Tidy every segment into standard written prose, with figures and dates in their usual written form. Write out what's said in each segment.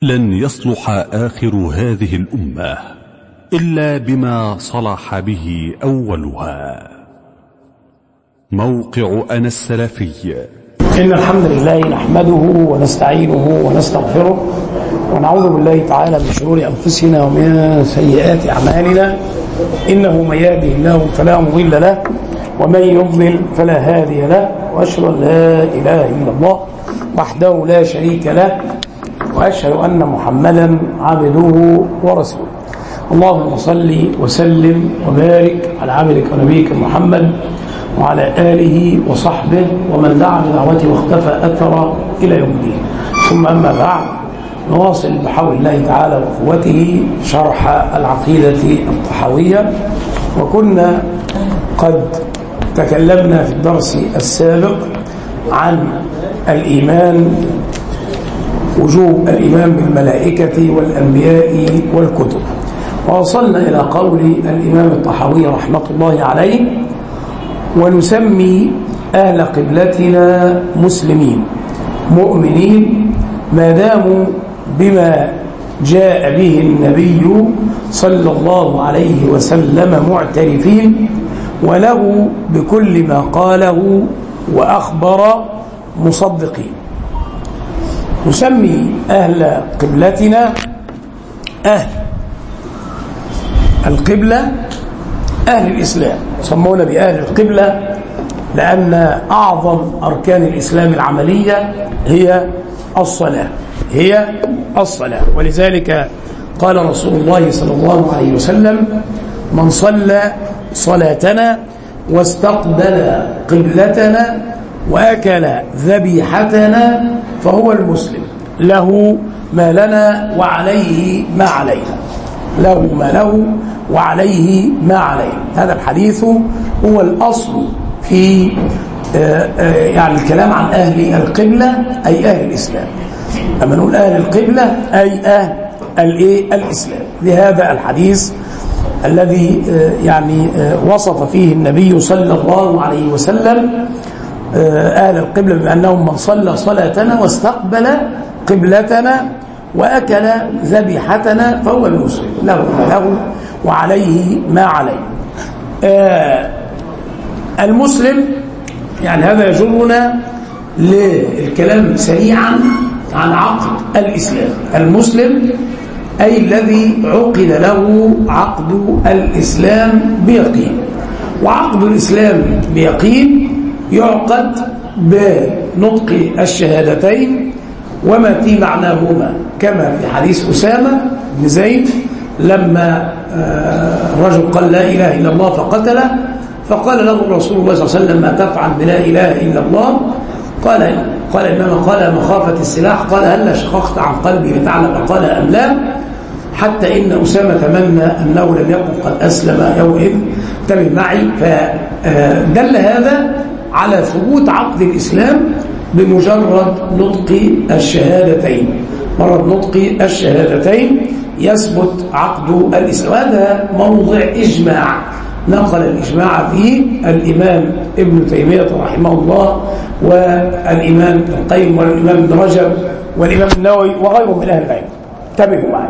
لن يصلح آخر هذه الأمة إلا بما صلح به أولها. موقع أنا السلفي. إن الحمد لله نحمده ونستعينه ونستغفره ونعوذ بالله تعالى من شرور أنفسنا ومن سيئات أعمالنا، إنه من يهده الله فلا مضل له ومن يضلل فلا هادي له، وأشهد أن لا إله إلا الله وحده لا شريك له، وأشهد أن محمدا عبده ورسوله. اللهم صل وسلم وبارك على عبدك ونبيك محمد وعلى آله وصحبه ومن دعا بدعوته واختفى أثر إلى يوم الدين. ثم أما بعد، نواصل بحول الله تعالى وقوته شرح العقيدة الطحاوية. وكنا قد تكلمنا في الدرس السابق عن الإيمان، وجوب الإيمان بالملائكة والأنبياء والكتب، ووصلنا إلى قول الإمام الطحاوي رحمة الله عليه: ونسمي أهل قبلتنا مسلمين مؤمنين ما داموا بما جاء به النبي صلى الله عليه وسلم معترفين، وله بكل ما قاله وأخبر مصدقين. نسمي أهل قبلتنا أهل القبلة أهل الإسلام، يسمون بأهل القبلة لأن أعظم أركان الإسلام العملية هي الصلاة. ولذلك قال رسول الله صلى الله عليه وسلم: من صلى صلاتنا واستقبل قبلتنا وأكل ذبيحتنا فهو المسلم، له ما لنا وعليه ما علينا، له ما له وعليه ما عليه. هذا الحديث هو الأصل في يعني الكلام عن أهل القبلة، أي أهل الإسلام. أما نقول أهل القبلة أي أهل الإسلام، بهذا الحديث الذي يعني وصف فيه النبي صلى الله عليه وسلم أهل القبلة بأنهم من صلى صلاتنا واستقبل قبلتنا وأكل ذبيحتنا فهو المسلم، له ما له وعليه ما عليه. المسلم، يعني هذا يجرنا للكلام سريعا عن عقد الإسلام. المسلم أي الذي عقد له عقد الإسلام بيقين، وعقد الإسلام بيقين يعقد بنطق الشهادتين وما في معناهما، كما في حديث أسامة بن زيد لما الرجل قال لا إله إلا الله فقتله، فقال له رسول الله صلى الله عليه وسلم: ما تفعل بلا إله إلا الله؟ قال إنما قال مخافة السلاح. قال: هل شققت عن قلبي لتعلم قال أم لا؟ حتى إن أسامة تمنى أنه لم يكن قد أسلم يومئذ. انتبه معي. فدل هذا على ثبوت عقد الإسلام بمجرد نطق الشهادتين. مجرد نطق الشهادتين يثبت عقد الإسلام. هذا موضع إجماع نقل الإجماع فيه الإمام ابن تيمية رحمه الله، والإمام ابن القيم، والإمام ابن رجب، والإمام النووي، وغيرهم من أهل العلم. انتبهوا معي.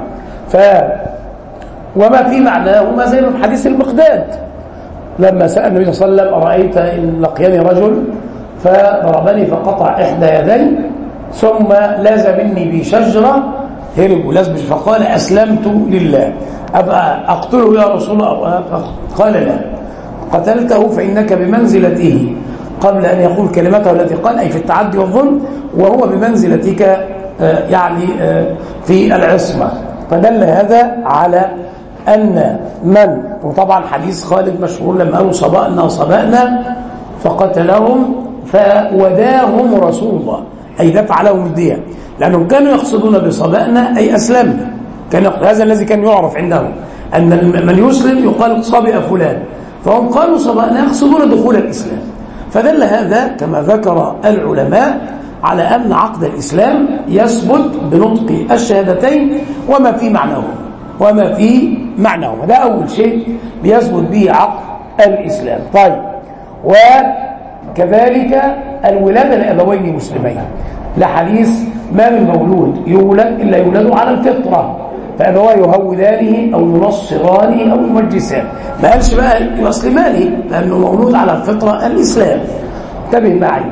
وما في معناه زي في حديث المقداد لما سأل النبي صلى الله عليه وسلم: أرأيت إن لقيني رجل فضربني فقطع إحدى يدي ثم لاز مني بشجرة هرب ولازم، فقال: أسلمت لله، أبقى أقتله يا رسول الله؟ قال: لا، قتلته فإنك بمنزلته قبل أن يقول كلمته التي قال، أي في التعدي والظلم، وهو بمنزلتك يعني في العصمة. فدل هذا على أن من، وطبعا حديث خالد مشهور لما قالوا صبأنا فقتلهم فوداهم رسول الله، أي دفع لهم الدية، لأنهم كانوا يقصدون بصبأنا أي أسلمنا. هذا الذي كان يعرف عندهم، أن من يسلم يقال صبئ فلان، فهم قالوا صبأنا يقصدون دخول الإسلام. فدل هذا كما ذكر العلماء على أن عقد الإسلام يثبت بنطق الشهادتين وما في معناهما. ده أول شيء بيثبت به عقد الإسلام. طيب، وكذلك الولادة لأبوين مسلمين. لحديث ما من مولود يولد إلا يولد على الفطرة فأبواه يهودانه أو ينصرانه أو يمجسانه. ما قالش بقى يسلمانه لأنه مولود على الفطرة الإسلام. انتبه معي.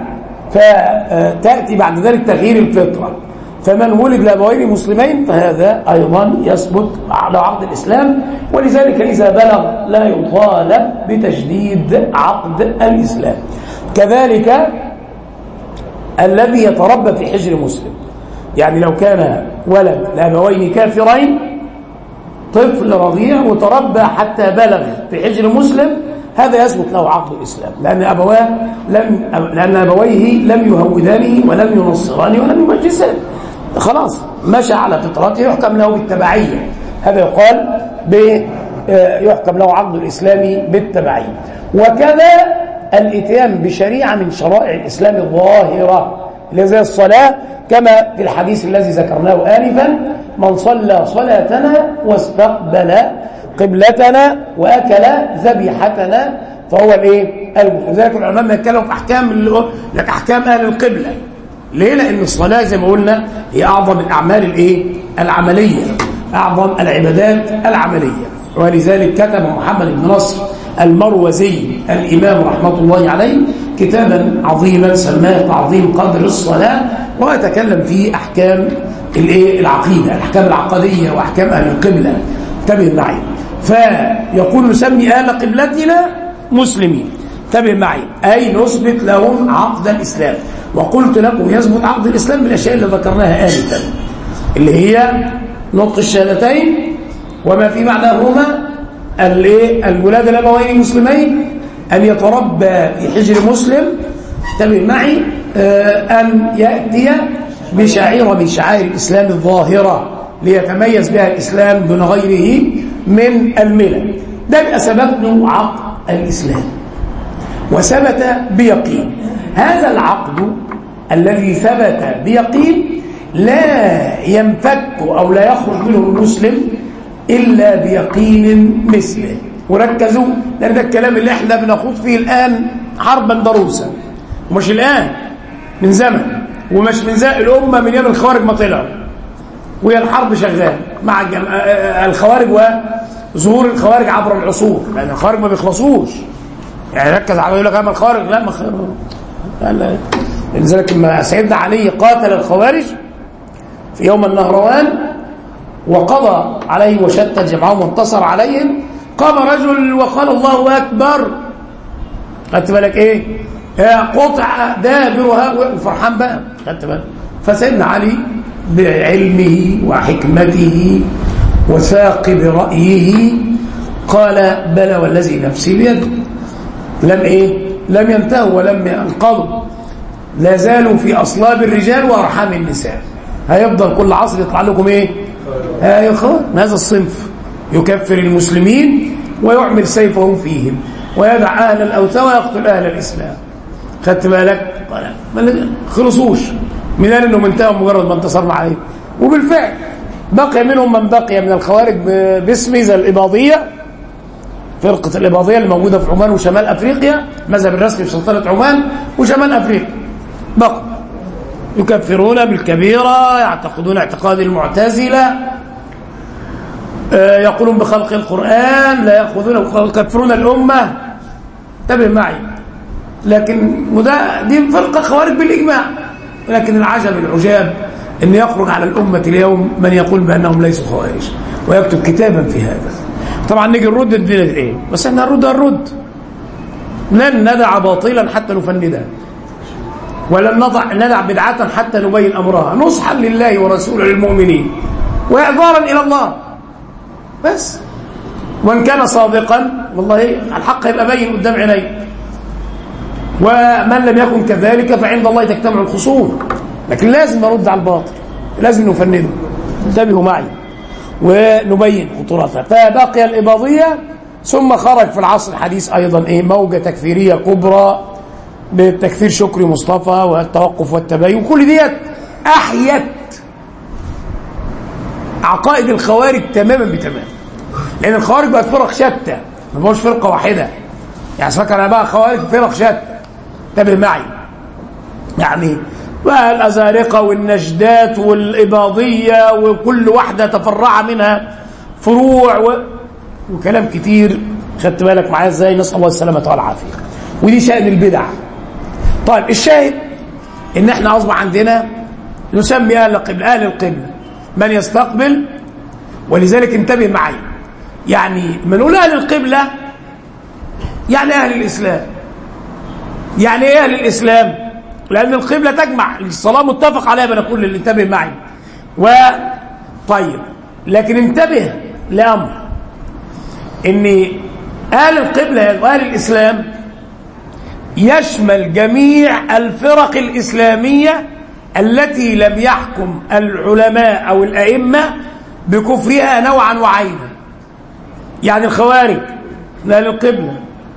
فتأتي بعد ذلك تغيير الفطرة، فمن ولد لأبوين مسلمين فهذا أيضا يثبت على عقد الإسلام، ولذلك إذا بلغ لا يطالب بتجديد عقد الإسلام. كذلك الذي يتربى في حجر مسلم، يعني لو كان ولد لأبوين كافرين طفل رضيع وتربى حتى بلغ في حجر مسلم، هذا يثبت له عقد الإسلام، لأن أبويه لم يهودانه ولم ينصرانه ولم يمجسانه، خلاص مشى على فطرته يحكم له بالتبعية. هذا يقال يحكم له عقد الإسلام بالتبعية. وكذا الاتيان بشريعة من شرائع الإسلام الظاهرة اللي زي الصلاة، كما في الحديث الذي ذكرناه آنفا: من صلى صلاتنا واستقبل قبلتنا وأكل ذبيحتنا فهو الايه؟ لذلك العلماء يتكلموا في أحكام أهل القبلة. ليه؟ لأن الصلاة زي ما قلنا هي أعظم الأعمال الايه؟ العملية، أعظم العبادات العملية. ولذلك كتب محمد بن نصر المروزي الإمام رحمة الله عليه كتابا عظيما سماه تعظيم قدر الصلاة، وأتكلم فيه أحكام العقيدة، الأحكام العقدية وأحكام أهل القبلة. انتبه معي. فيقول نسمي أهل قبلتنا مسلمين، انتبه معي، أي نثبت لهم عقد الإسلام. وقلت لكم يثبت عقد الإسلام بالأشياء اللي ذكرناها آنفا، اللي هي نطق الشهادتين وما في معناهما الولادة الأبوين مسلمين، أن يتربى في حجر مسلم، انتبه معي، أن يأتي بشعيرة من شعائر الإسلام الظاهرة ليتميز بها الإسلام دون غيره من الملل. ده سبب له عقد الإسلام وثبت بيقين. هذا العقد الذي ثبت بيقين لا ينفك أو لا يخرج منه المسلم إلا بيقين مثله. وركزوا، لأن ده الكلام اللي احنا بنخوض فيه الآن حربا ضروسا، ومش الآن، من زمن، ومش من الأمة من يوم الخوارج ما طلعوا، وهي الحرب شغال مع الخوارج وظهور الخوارج عبر العصور، لأن الخوارج ما بيخلصوش. يعني ركز على يقول لك أما الخوارج لا. لذلك لما سيدنا علي قاتل الخوارج في يوم النهروان وقضى عليه وشتت جمعهم وانتصر عليهم، قام رجل وقال الله أكبر، خدت بالك ايه؟ قطع دابر هؤلاء، وفرحان بقى، خدت بالك. فسيدنا علي بعلمه وحكمته وثاقب رأيه قال: بلى والذي نفسي بيده، لم ينتهوا ولم ينقضوا، لا زالوا في أصلاب الرجال وأرحام النساء. هيفضل كل عصر يطلع لكم ايه؟ هذا الصنف يكفر المسلمين ويعمل سيفه فيهم ويدع أهل الأوثان ويقتل أهل الإسلام. خدت بالك؟ ما خلصوش من أنهم انتهوا مجرد ما انتصرنا عليه. وبالفعل بقي منهم من بقي من الخوارج باسم زي الإباضية، فرقة الإباضية اللي موجودة في عمان وشمال أفريقيا، مذهب الرسمي في سلطنة عمان وشمال أفريقيا، بقى يكفرون بالكبيرة، يعتقدون اعتقاد المعتزلة، يقولون بخلق القرآن، لا يأخذون، يكفرون الأمة. انتبه معي. لكن دي فرقة خوارج بالإجماع، لكن العجب العجاب أن يخرج على الأمة اليوم من يقول بأنهم ليسوا خوارج ويكتب كتابا في هذا. طبعا نيجي نرد الدين ايه؟ بس احنا هنرد لن ندع باطلا حتى نفنده، ولن ندع بدعة حتى نبين أمرها، نصحا لله ورسوله للمؤمنين وإعذارا إلى الله بس. وإن كان صادقا والله الحق يبقى باين قدام عينيه، ومن لم يكن كذلك فعند الله تجتمع الخصوم. لكن لازم نرد على الباطل، لازم نفنده. انتبهوا معي ونبين خطورتها. فبقي الإباضية، ثم خرج في العصر الحديث أيضا موجة تكفيرية كبرى بالتكفير شكري مصطفى والتوقف والتباين، وكل ديت أحيت عقائد الخوارج تماما بتمام، لأن الخوارج بقت فرق شتى، ما بقوش فرقة واحدة. يعني فكر أنا بقى خوارج فرق شتى. انتبه معي، يعني والأزارقة والنجدات والإباضية وكل واحدة تفرع منها فروع وكلام كتير. خدت بالك معايا ازاي؟ نسأل الله السلامة والعافية. ودي شأن البدع. طيب الشاهد ان احنا اصبح عندنا نسمي اهل القبلة من يستقبل. ولذلك انتبه معي، يعني من نقول اهل القبلة يعني اهل الاسلام. يعني ايه اهل الاسلام؟ لان القبلة تجمع الصلاة، متفق عليها بين كل اللي انتبه معي. طيب لكن انتبه لامر، ان اهل القبلة واهل الاسلام يشمل جميع الفرق الإسلامية التي لم يحكم العلماء أو الأئمة بكفرها نوعا وعينا. يعني الخوارج من أهل القبلة.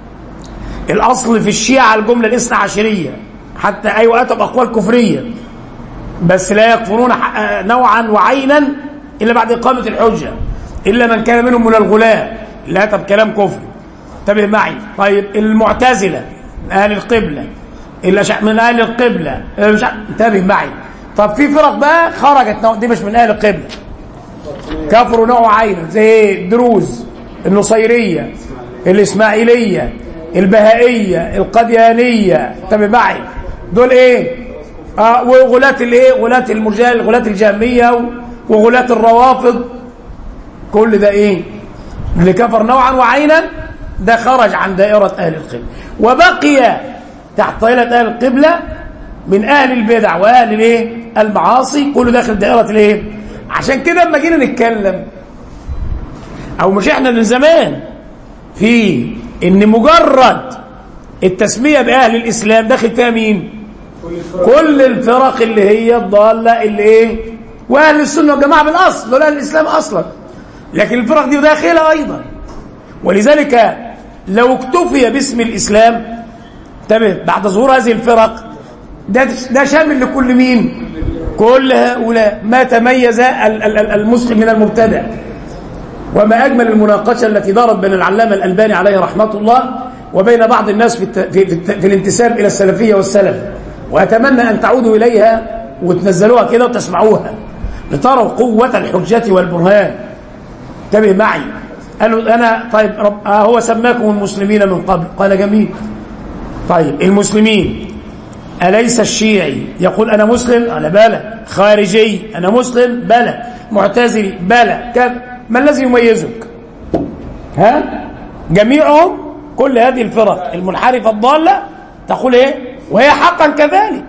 الأصل في الشيعة الجملة الاثنى عشرية، حتى أيوة أتوا بأقوال كفرية بس لا يكفرون نوعا وعينا إلا بعد إقامة الحجة، إلا من كان منهم من الغلاة اللي أتى بكلام كفري. انتبه معي. طيب المعتزلة من أهل القبلة، من أهل القبلة، انتبه معي. طب في فرق بقى خرجت، دي مش من أهل القبلة، كفروا نوع عين، زي الدروز، النصيرية، الإسماعيلية، البهائية، القديانية. انتبه معي. دول ايه؟ وغلاة الايه؟ غلاة المرجئة، غلاة الجهمية، وغلاة الروافض. كل ده ايه؟ اللي كفر نوعا وعينا ده خرج عن دائرة أهل القبلة، وبقي تحت طائلة أهل القبلة من أهل البدع وأهل الايه؟ المعاصي، كله داخل دائرة الايه؟ عشان كده لما جينا نتكلم، أو مش احنا من زمان، في إن مجرد التسمية بأهل الإسلام داخل فيها مين؟ كل الفرق اللي هي الضالة اللي ايه؟ وأهل السنة والجماعة بالأصل دول أهل الإسلام أصلا، لكن الفرق دي داخلها أيضا. ولذلك لو اكتفي باسم الإسلام، انتبه، بعد ظهور هذه الفرق، ده شامل لكل مين؟ كل هؤلاء. ما تميز المسلم من المبتدع. وما أجمل المناقشة التي دارت بين العلامة الألباني عليه رحمة الله وبين بعض الناس في الانتساب إلى السلفية والسلف. وأتمنى أن تعودوا إليها وتنزلوها كده وتسمعوها لتروا قوة الحجة والبرهان. انتبه معي. قالوا أنا طيب هو سماكم المسلمين من قبل، قال جميل. طيب المسلمين، أليس الشيعي يقول أنا مسلم؟ قال بلى. خارجي أنا مسلم؟ بلى. معتزلي؟ بلى. ما الذي يميزك؟ جميعهم، كل هذه الفرق المنحرفة الضالة تقول ايه؟ وهي حقا كذلك.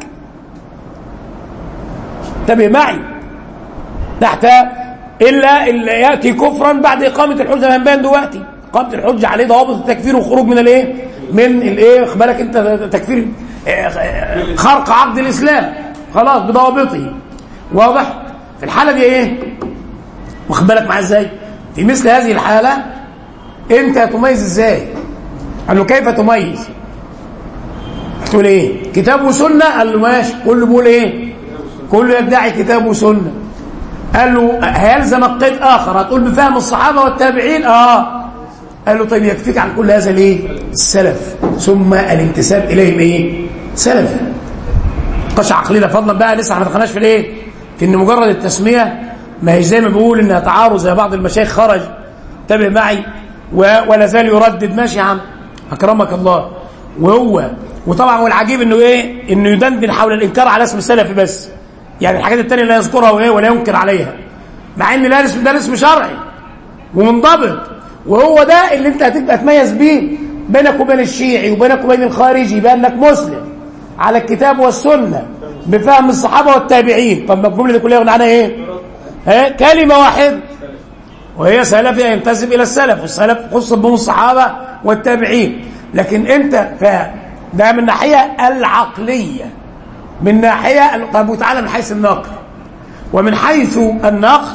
انتبه معي. تحت إلا يأتي كفرا بعد إقامة الحجة. من بين دلوقتي إقامة الحجة عليه ضوابط التكفير والخروج من الايه؟ من الايه؟ بالك انت تكفير، خرق عقد الإسلام خلاص بضوابطه. واضح؟ في الحالة دي ايه؟ واخد بالك معايا ازاي؟ في مثل هذه الحالة انت تميز ازاي؟ قال له كيف تميز؟ تقول ايه؟ كتاب وسنة؟ قال له ماشي. كله بيقول ايه؟ كله يدعي كتاب وسنة. قال له هيلزمك قيد اخر، هتقول بفهم الصحابة والتابعين؟ قال له طيب يكفيك عن كل هذا ليه؟ السلف، ثم الانتساب اليهم ايه؟ سلف. قش عقلنا فضلا بقى، لسه ما دخلناش في الايه؟ في ان مجرد التسمية ما هي زي ما بيقول انها تعارض، زي بعض المشايخ خرج. انتبه معي. ولا زال يردد. ماشي يا عم اكرمك الله. وطبعا والعجيب انه ايه؟ انه يدندن حول الانكار على اسم السلفي بس، يعني الحاجات التانية لا يذكرها ولا ينكر عليها، مع ان ده اسم شرعي ومنضبط، وهو ده اللي انت هتبقى تميز بيه بينك وبين الشيعي وبينك وبين الخارجي، بانك مسلم على الكتاب والسنة بفهم الصحابة والتابعين. طب الجملة دي كلها يغنى عنها ايه؟ كلمة واحدة، وهي سلفي ينتسب الى السلف، والسلف خص بهم الصحابة والتابعين. لكن انت ده من ناحية العقلية، من ناحية. طب وتعالى من حيث النقل. ومن حيث النقل،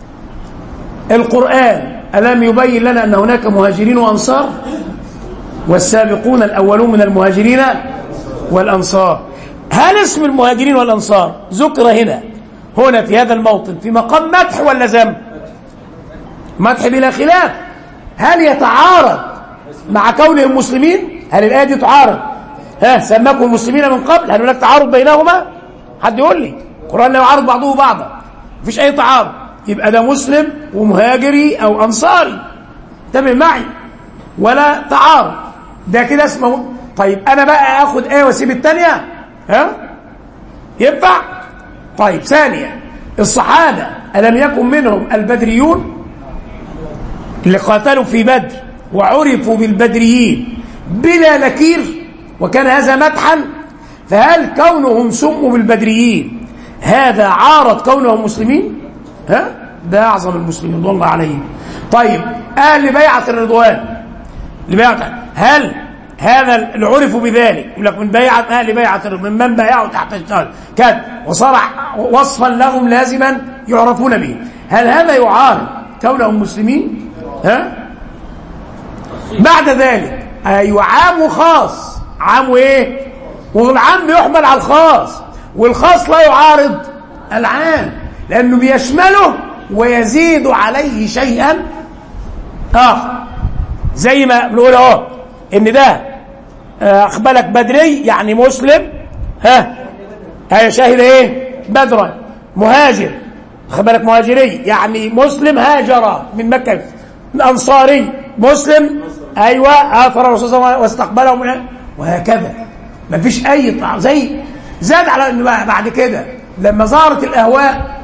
القرآن ألم يبين لنا أن هناك مهاجرين وأنصار؟ والسابقون الأولون من المهاجرين والأنصار. هل اسم المهاجرين والأنصار ذكر هنا في هذا الموطن في مقام مدح ولا ذم؟ مدح بلا خلاف. هل يتعارض مع كونهم مسلمين؟ هل الآية دي تعارض؟ سماكم المسلمين من قبل؟ هل هناك تعارض بينهما؟ حد يقول لي القرآن لا يعارض بعضه بعضا، مفيش أي تعارض، يبقى ده مسلم ومهاجري أو أنصاري، انتبه معي، ولا تعارض، ده كده اسمه. طيب أنا بقى آخد إيه وأسيب التانية؟ ها؟ ينفع؟ طيب ثانيا، الصحابة ألم يكن منهم البدريون اللي قاتلوا في بدر وعرفوا بالبدريين بلا نكير وكان هذا مدحا؟ فهل كونهم سموا بالبدريين هذا عارض كونهم مسلمين؟ ها؟ ده أعظم المسلمين رضوان الله عليهم. طيب أهل بيعة الرضوان، هل هذا اللي عرفوا بذلك يقول لك من بيعة أهل بيعة الرضوان من بايعوا تحت الشجرة كان وصار وصفا لهم لازما يعرفون به، هل هذا يعارض كونهم مسلمين؟ ها؟ بعد ذلك أيوة عام وخاص، عام وإيه؟ والعام بيحمل على الخاص، والخاص لا يعارض العام لأنه بيشمله ويزيد عليه شيئا آخر، زي ما بنقول اهو إن ده أخبرك بدري يعني مسلم، ها هي شاهد إيه؟ بدرا، مهاجر أخبرك مهاجري يعني مسلم هاجر من مكة، أنصاري مسلم أيوة آثر الرسول صلى الله عليه وسلم واستقبله من، وهكذا ما فيش أي زي زاد على إن بعد كده لما ظهرت الأهواء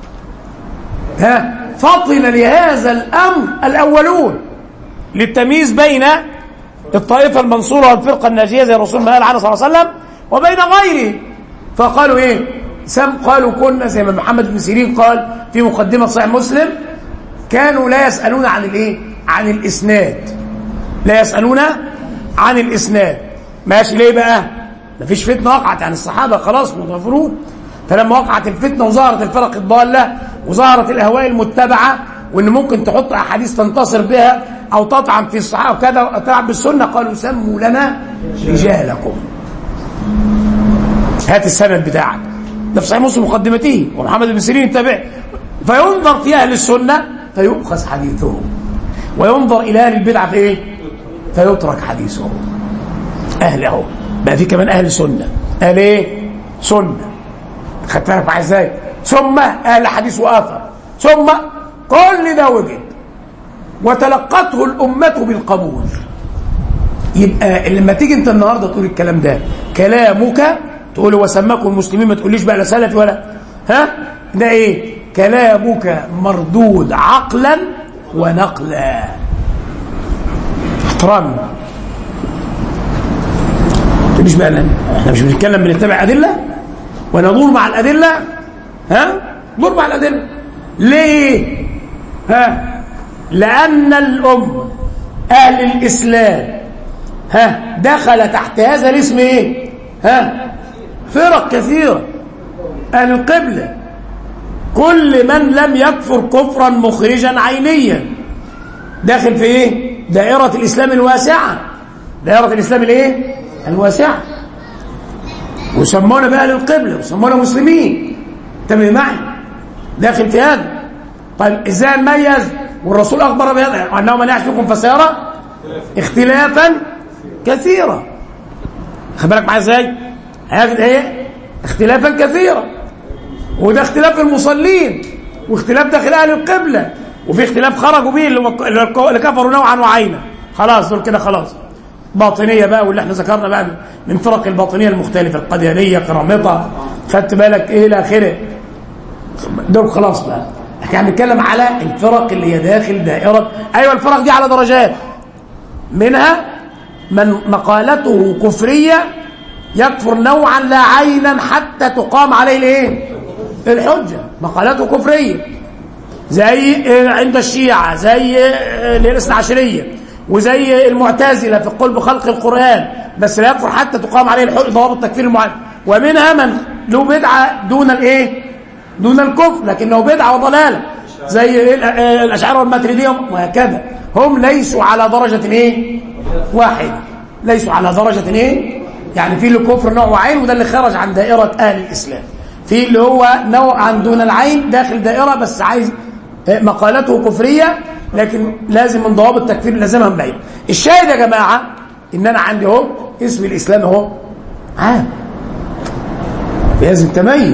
فطن لهذا الأمر الأولون للتمييز بين الطائفة المنصورة والفرقة الناجية زي الرسول ما قال عنه صلى الله عليه وسلم وبين غيره، فقالوا إيه؟ قالوا كنا زي ما محمد بن سيرين قال في مقدمة صحيح مسلم كانوا لا يسألون عن الإيه؟ عن الإسناد، لا يسألون عن الإسناد. ماشي ليه بقى؟ مفيش فتنة وقعت عن الصحابة خلاص متغفرون، فلما وقعت الفتنة وظهرت الفرق الضالة وظهرت الأهواء المتبعة وإن ممكن تحط أحاديث تنتصر بها أو تطعن في الصحابة وكذا وتلعب بالسنة، قالوا سموا لنا رجالكم، هات السند بتاعك، ده في صحيح مسلم مقدمته ومحمد بن سيرين تابع، فينظر في أهل السنة فيؤخذ حديثهم، وينظر إلى أهل البدعة في إيه؟ فيترك حديثهم. أهله بقى في كمان أهل سنة، أهل إيه؟ سنة، خدت بالك معايا إزاي؟ ثم أهل حديث وآثر، ثم كل ده وجد وتلقته الأمة بالقبول. يبقى لما تيجي أنت النهارده تقول الكلام ده كلامك تقول وسماكم المسلمين، ما تقوليش بقى لا سلفي ولا ها، ده إيه؟ كلامك مردود عقلا ونقلا. احترام، مش بقى احنا مش بنتكلم بنتبع أدلة وندور مع الأدلة، ها؟ ندور مع الأدلة ليه؟ ها؟ لأن الأمة أهل الإسلام دخل تحت هذا الاسم إيه؟ فرق كثيرة. أهل القبلة كل من لم يكفر كفرا مخرجا عينيا داخل في إيه؟ دائرة الإسلام الواسعة، دائرة الإسلام الإيه؟ الواسعة، وسمونا بأهل القبلة وسمونا مسلمين، انتبه معي، داخل في هذا. طيب ازاي نميز؟ والرسول اخبر بهذا وانه من يعش منكم فسيرى اختلافا كثيرا، خد بالك معايا ازاي؟ هذا ايه؟ اختلافا كثيرا، وده اختلاف المصلين واختلاف داخل اهل القبلة، وفي اختلاف خرجوا به اللي كفروا نوعا وعينا، خلاص دول كده خلاص باطنية بقى، واللي احنا ذكرنا بقى من فرق الباطنية المختلفة، القديانية، قرامطة، خدت بالك ايه الى اخره، دول خلاص بقى. احنا هنتكلم على الفرق اللي هي داخل دائرة، ايوه الفرق دي على درجات، منها من مقالته كفرية يكفر نوعا لا عينا حتى تقام عليه الايه؟ الحجة، مقالته كفرية زي عند الشيعة، زي الاثنى عشرية، وزي المعتزلة في القول بخلق القرآن، بس لا يكفر حتى تقام عليه الحجة، ضوابط التكفير المعين. ومنها من له بدعة دون الايه؟ دون الكفر، لكنه بدعة وضلالة زي الأشاعرة والماتريدية وهكذا، هم ليسوا على درجة ايه؟ واحدة، ليسوا على درجة ايه؟ يعني في الكفر نوع عين، وده اللي خرج عن دائرة أهل الإسلام، في اللي هو نوعا دون العين داخل دائرة بس عايز مقالته كفرية لكن لازم من ضوابط التكفير لازمها مبين. الشاهد يا جماعة ان انا عندي اهو اسم الاسلام اهو عام، لازم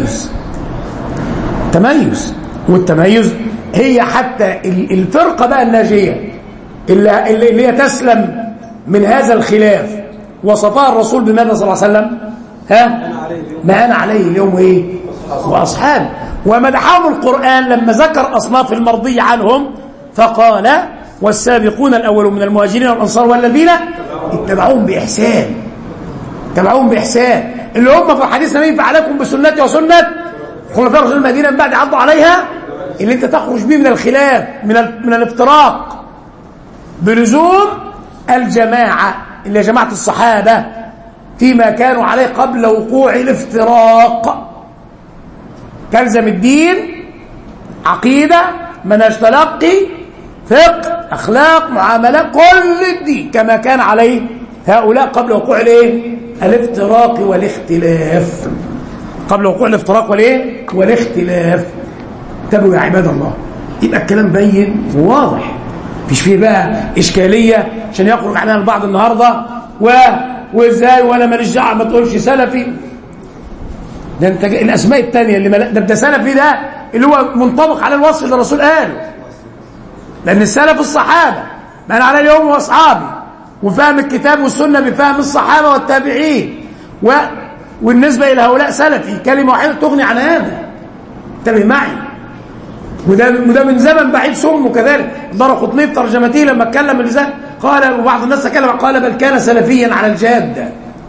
تميز، والتميز هي حتى الفرقة بقى الناجية اللي هي تسلم من هذا الخلاف وصفها الرسول بماذا صلى الله عليه وسلم؟ ما أنا عليه اليوم إيه؟ وأصحابه. ومدحهم القرآن لما ذكر أصناف المرضي عنهم فقال والسابقون الأولون من المهاجرين والأنصار والذين اتبعوهم بإحسان اللي هم في حديث النبي فعليكم بسنتي وسنة خلفاء رسول المدينة من بعد عضوا عليها، اللي انت تخرج به من الخلاف من الافتراق بلزوم الجماعة اللي هي جماعة الصحابة فيما كانوا عليه قبل وقوع الافتراق. تلزم الدين عقيدة منهج تلقي فقه أخلاق معاملات كل الدين كما كان عليه هؤلاء قبل وقوع الافتراق والاختلاف. والاختلاف. انتبهوا يا عباد الله، يبقى الكلام بين وواضح، مفيش فيه بقى إشكالية عشان يخرج عنها البعض النهارده وازاي وانا ماليش دعوه ما تقولش سلفي. ده انت الاسماء الثانيه اللي ده سلفي ده اللي هو منطبق على الوصف اللي الرسول قاله، لان السلف الصحابه ما انا على اليوم واصحابي وفهم الكتاب والسنه بفهم الصحابه والتابعين والنسبه الى هؤلاء سلفي كلمه واحده تغني عن هذا. انتبه معي. وده من زمن بعيد سمه كذلك. الدارقطني في ترجمته لما اتكلم اللسان قال، وبعض الناس تكلم قال بل كان سلفيا على الجاده.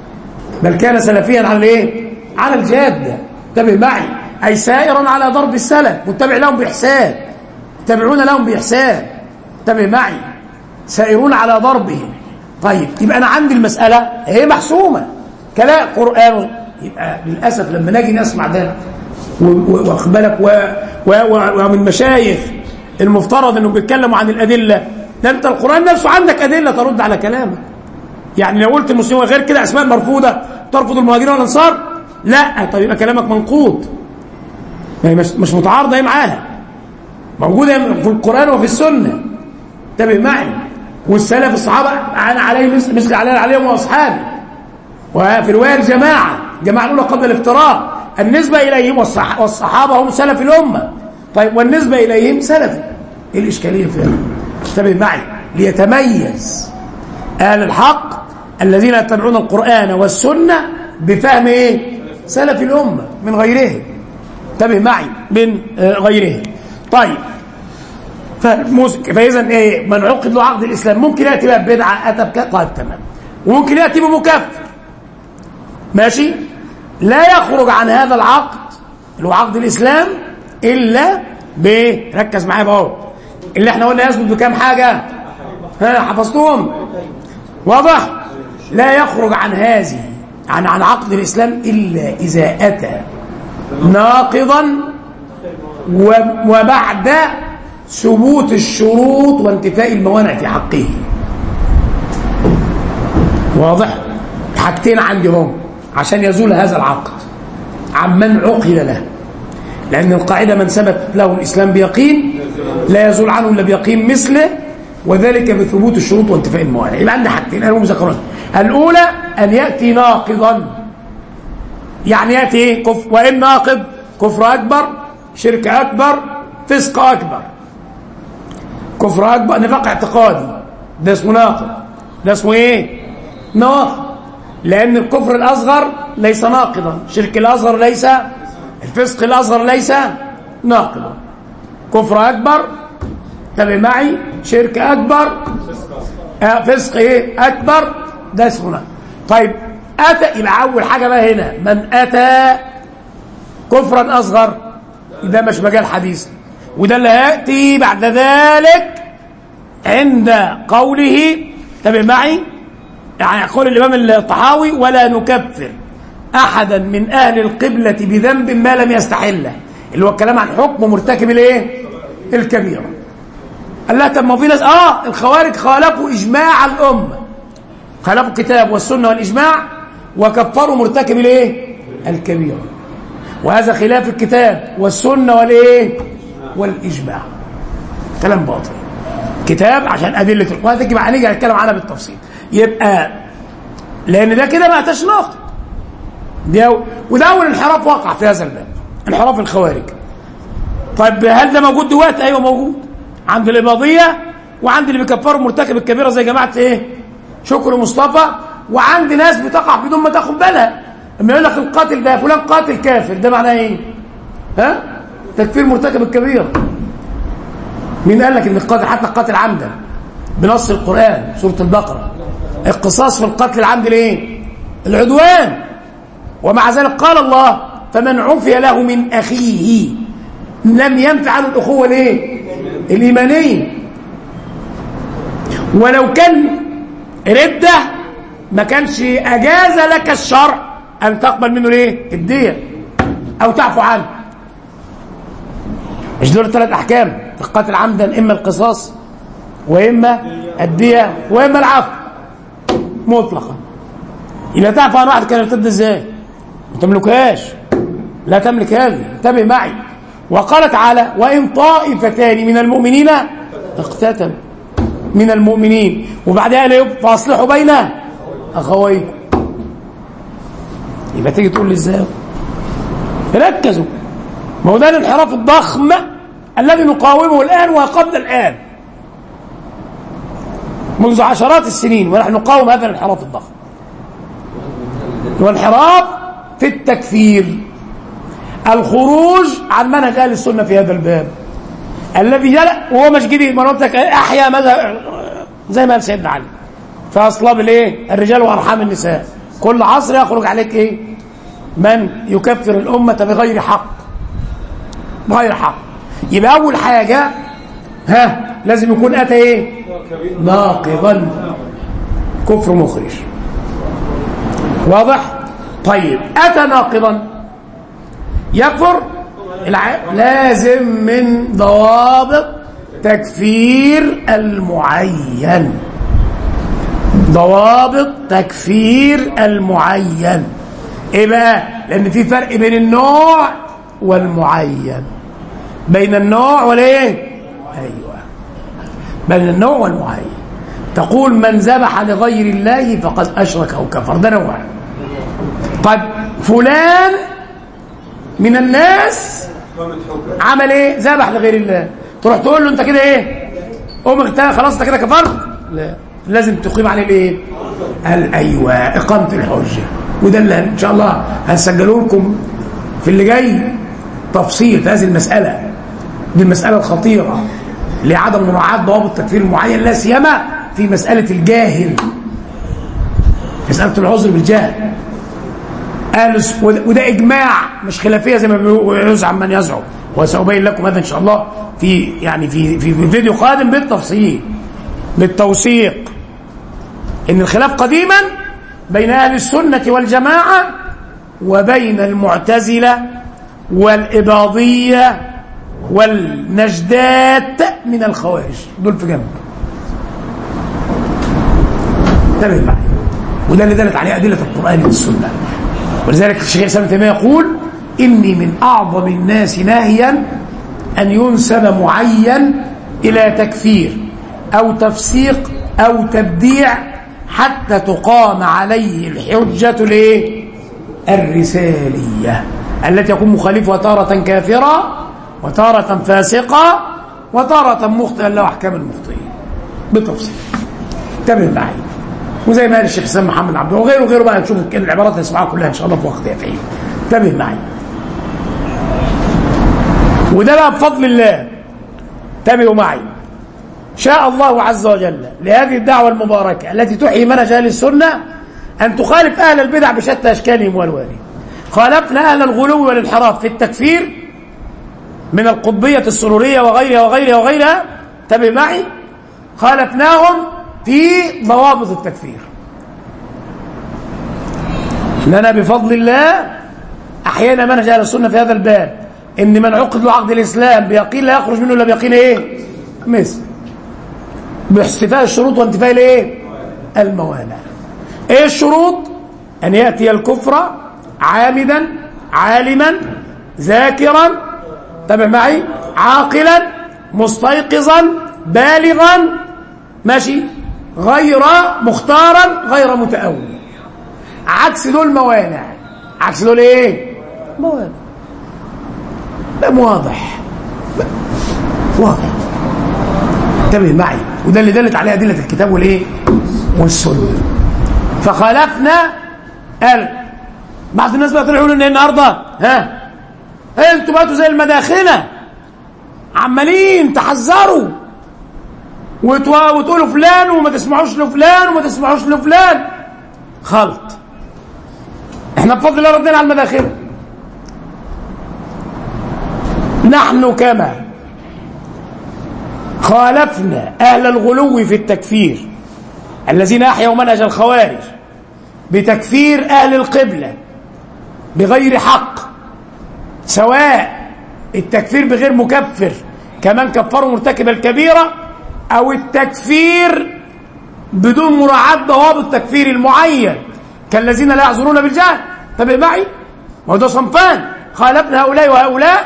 على الجاده. انتبه معي، اي سائرا على ضرب السلف متبع لهم باحسان، يتبعون لهم باحسان. انتبه معي، سائرون على ضربهم. طيب يبقى انا عندي المساله هي محسومه كلام قران. يبقى للاسف لما نجي نسمع ده واخد بالك ومن مشايخ المفترض انهم بيتكلموا عن الادله، ده انت القران نفسه عندك ادله ترد على كلامك. يعني لو قلت المسلمين غير كده اسماء مرفوضه ترفض المهاجرين والانصار، لا، طيب يبقى كلامك منقوض، يعني مش متعارضه هي معاها، موجوده في القران وفي السنه. انتبه معي. والسلف الصحابه انا عليه مثل عليهم واصحابي، وفي روايه الجماعه الاولى قبل الافتراق النسبه اليهم والصحابه هم سلف الامه. طيب والنسبه اليهم سلفي، ايه الاشكاليه فيها؟ انتبه معي. ليتميز اهل الحق الذين يتبعون القران والسنه بفهم سلف الامه من غيرهم. انتبه معي، من غيرهم. طيب فاذا من عقد له عقد الاسلام ممكن ياتي بقى بدعه اتى طيب تمام، وممكن ياتي بمكفر ماشي، لا يخرج عن هذا العقد اللي هو عقد الاسلام الا ركز معايا بقى، اللي احنا قلنا يثبت بكام حاجه؟ حفظتهم؟ واضح؟ لا يخرج عن هذه عن عقد الاسلام الا اذا اتى ناقضا وبعد ثبوت الشروط وانتفاء الموانع في حقه. واضح؟ حاجتين عندي هم عشان يزول هذا العقد عمن عقد له، لأن القاعدة من ثبت له الإسلام بيقين لا يزول عنه إلا بيقين مثله، وذلك بثبوت الشروط وانتفاء الموانع. يبقى عندي حاجتين أنا مذكرون. الأولى أن يأتي ناقضا، يعني يأتي وإن ناقض كفر أكبر، شرك أكبر، فسق أكبر. كفر أكبر نفاق اعتقادي، ده اسمه ناقض. ده اسمه ناقض، لأن الكفر الأصغر ليس ناقضا، الشرك الأصغر ليس، الفسق الأصغر ليس ناقضا. كفر أكبر، تابع معي، شرك أكبر، فسق أكبر، ده اسمه ناقض. طيب أتى، يبقى أول حاجة بقى هنا من أتى كفرا أصغر، ده مش مجال حديث، وده اللي هيأتي بعد ذلك عند قوله، تابع معي، يعني يقول الإمام الطحاوي ولا نكفر أحدا من أهل القبلة بذنب ما لم يستحله، اللي هو الكلام عن حكم مرتكب الكبيرة. قال لها طب ما في ناس الخوارج خالفوا إجماع الأمة، خالفوا الكتاب والسنة والإجماع وكفروا مرتكب الكبيرة، وهذا خلاف الكتاب والسنة والإجماع، كلام باطل. كتاب عشان أدلة القرآن بقى هنيجي نتكلم عنها بالتفصيل. يبقى لأن ده كده ما أتاش ناقض، وده اول انحراف وقع في هذا الباب، انحراف الخوارج. طيب هل ده موجود دلوقتي؟ ايوه موجود، عند الاباضيه، وعند اللي بيكفروا مرتكب الكبيره زي جماعه ايه؟ شكر مصطفى، وعند ناس بتقع بدون ما تاخد بالها. لما يقول لك القاتل ده فلان قاتل كافر، ده معناه ايه؟ ها؟ تكفير مرتكب الكبيره. مين قال لك ان القاتل حتى القاتل عمدا بنص القران سوره البقره القصاص في القتل العمد الايه؟ العدوان. ومع ذلك قال الله فمن عفي له من اخيه لم ينفع عنه الاخوه الايه؟ الايمانيه. ولو كان رده ما كانش اجاز لك الشرع ان تقبل منه الايه؟ الديه او تعفو عنه. مش دول الثلاث احكام في القتل عمدا؟ اما القصاص واما الديه واما العفو مطلقا. يبقى تعفو عن واحد كان يرتد ازاي؟ ما تملكهاش، لا تملك هذه. انتبه معي. وقال تعالى وان طائفتان من المؤمنين اقتتلوا من المؤمنين، وبعدها قال فاصلحوا بين اخويكم. يبقى تيجي تقول لي ازاي؟ ركزوا، ما هو ده الانحراف الضخم الذي نقاومه الان وقبل الان منذ عشرات السنين، ونحن نقاوم هذا الانحراف الضخم. والانحراف في التكفير، الخروج عن منهج اهل السنه في هذا الباب الذي جاء وهو مش جديد. ما قلت لك احيا مذهب زي ما قال سيدنا علي في اصلاب الايه؟ الرجال وارحام النساء. كل عصر يخرج عليك ايه؟ من يكفر الامه بغير حق، بغير حق. يبقى اول حاجه لازم يكون اتى ايه؟ ناقضا، كفر مخرج. واضح؟ طيب اتى ناقضا يكفر، لازم من ضوابط تكفير المعين، ضوابط تكفير المعين. ايه بقى؟ لان في فرق بين النوع والمعين، بين النوع والايه؟ ايوه، بين النوع والمعين. تقول من ذبح لغير الله فقد اشرك او كفر، ده نوع. قد فلان من الناس عمل ايه؟ ذبح لغير الله، تروح تقول له انت كده ايه؟ خلاص انت كده كفرت؟ لا، لازم تقيم عليه الايه؟ قال ايوه، اقامه الحجه. وده اللي ان شاء الله هنسجله لكم في اللي جاي تفصيل في هذه المساله. دي المساله الخطيره لعدم مراعاه ضوابط التكفير المعين، لا سيما في مساله الجاهل، مساله العذر بالجهل. وده اجماع مش خلافيه زي ما يزعم من يزعم، وسأبين لكم هذا ان شاء الله في فيديو قادم بالتفصيل بالتوثيق. ان الخلاف قديما بين اهل السنه والجماعه وبين المعتزله والاباضيه والنجدات من الخوارج، دول في جنب. انتبه معي. وده اللي دلت عليه ادله القران والسنه. ولذلك الشيخ الاسلام ابن تيميه يقول اني من اعظم الناس ناهيا ان ينسب معين الى تكفير او تفسيق او تبديع حتى تقام عليه الحجه الايه؟ الرساليه التي يكون مخالفها تاره كافرا وتاره فاسقا وتاره مخطئا له احكام المخطئين بالتفصيل. انتبه معي. وزي ما قال الشيخ سام محمد عبده وغيره بقى نشوف العبارات اللي نسمعها كلها ان شاء الله في وقتها فيه. انتبه معي. وده بقى بفضل الله. انتبهوا معي. شاء الله عز وجل لهذه الدعوه المباركه التي تحيي منهج اهل السنه ان تخالف اهل البدع بشتى اشكالهم والوانهم. خالفنا اهل الغلو والانحراف في التكفير من القطبيه السروريه وغيرها. انتبه معي. خالفناهم في ضوابط التكفير. لنا بفضل الله احيانا منهج اهل السنه في هذا الباب ان من عقد له عقد الاسلام بيقين لا يخرج منه الا بيقين ايه؟ مثل باستيفاء الشروط وانتفاء الايه؟ الموانع. ايه الشروط؟ ان ياتي الكفر عامدا عالما ذاكرا، تابع معي، عاقلا مستيقظا بالغا، ماشي، غير مختارا غير متأول. عكس دول موانع. عكس دول ايه؟ موالي. لا واضح، واضح. انتبه معي، وده اللي دلت عليه ادله الكتاب والايه؟ والسنه. فخالفنا. قال بعض الناس بقى طلعوا يقولوا ان النهارده انتوا بقيتوا زي المداخنه عمالين تحذروا وتقولوا فلان وما تسمعوش لفلان وما تسمعوش لفلان. خلط. احنا بفضل الله ردينا على المداخنه. نحن كما خالفنا اهل الغلو في التكفير الذين احيوا منهج الخوارج بتكفير اهل القبله بغير حق، سواء التكفير بغير مكفر كمان كفروا مرتكب الكبيره، او التكفير بدون مراعاه ضوابط تكفير المعين كالذين لا يعذرون بالجهل. انتبه معي، ما هو ده صنفان. خالفنا هؤلاء وهؤلاء،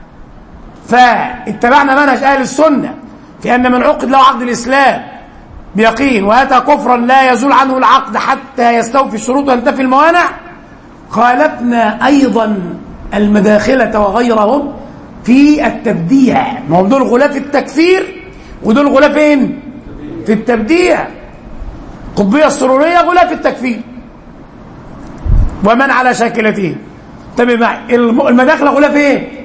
فاتبعنا منهج اهل السنه في ان من عقد له عقد الاسلام بيقين واتى كفرا لا يزول عنه العقد حتى يستوفي الشروط وينتفي الموانع. خالفنا ايضا المداخله وغيرهم في التبديع، ما هم دول غلاة التكفير ودول غلاة فين؟ في التبديع. القطبيه السروريه غلاة في التكفير ومن على شاكلته. انتبه معي، المداخله غلاة في ايه؟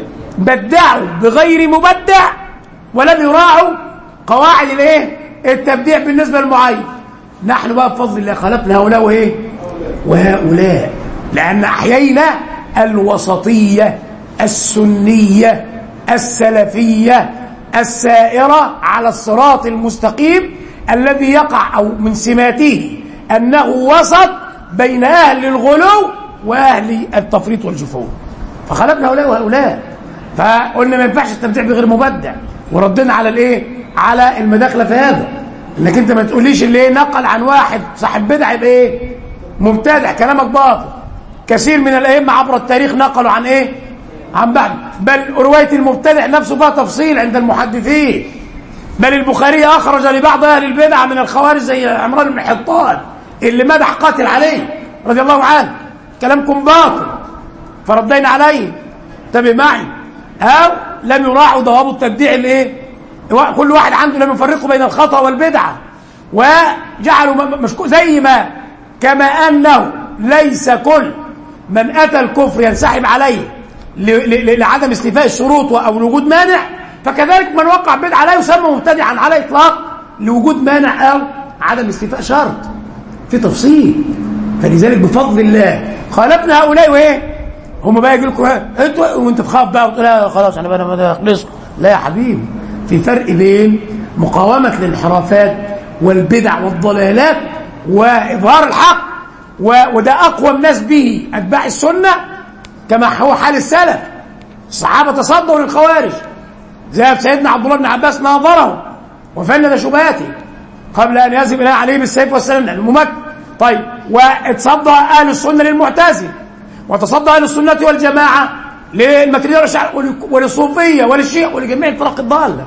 بدعوا بغير مبدع ولم يراعوا قواعد الايه؟ التبديع بالنسبه للمعين. نحن بقى بفضل الله خلقنا هؤلاء وايه؟ وهؤلاء، لان احيينا الوسطيه السنيه السلفيه السائره على الصراط المستقيم الذي يقع او من سماته انه وسط بين اهل الغلو واهل التفريط والجفون. فخلقنا هؤلاء وهؤلاء، فقلنا ما ينفعش التبديع بغير مبدع، وردنا على الايه؟ على المداخله في هذا، انك انت ما تقوليش اللي ايه نقل عن واحد صاحب بدعه يبقى ايه؟ مبتدع، كلامك باطل. كثير من الائمه عبر التاريخ نقلوا عن ايه؟ عن بعض، بل روايه المبتدع نفسه فيها تفصيل عند المحدثين. بل البخاري اخرج لبعض اهل البدع من الخوارج زي عمران بن حطان اللي مدح قاتل عليه رضي الله عنه. كلامكم باطل، فردينا عليه. انتبه معي، او لم يراعوا ضوابط تبديع الايه؟ كل واحد عنده لم يفرقوا بين الخطا والبدعه، وجعلوا مشكوك زي ما كما انه ليس كل من اتى الكفر ينسحب عليه لعدم استيفاء الشروط او لوجود مانع، فكذلك من وقع بدعه لا يسمى مبتدعا على اطلاق لوجود مانع او عدم استيفاء شرط. في تفصيل. فلذلك بفضل الله خالفنا هؤلاء وايه؟ هم بقى يجي لكم انتوا وانت تخاف بقى وتقول لا خلاص انا بقى اخلص. لا يا حبيبي، في فرق بين مقاومه الانحرافات والبدع والضلالات واظهار الحق، وده اقوى الناس به اتباع السنه كما هو حال السلف. الصحابه تصدوا للخوارج، ذهب سيدنا عبد الله بن عباس ناظره وفند شبهاته قبل ان يذهب الى عليه بالسيف والسلام الممكن. طيب، واتصدى اهل السنه للمعتزله، وتصدى اهل السنه والجماعه للماتريديه وللصوفيه وللشيعة ولجميع الفرق الضاله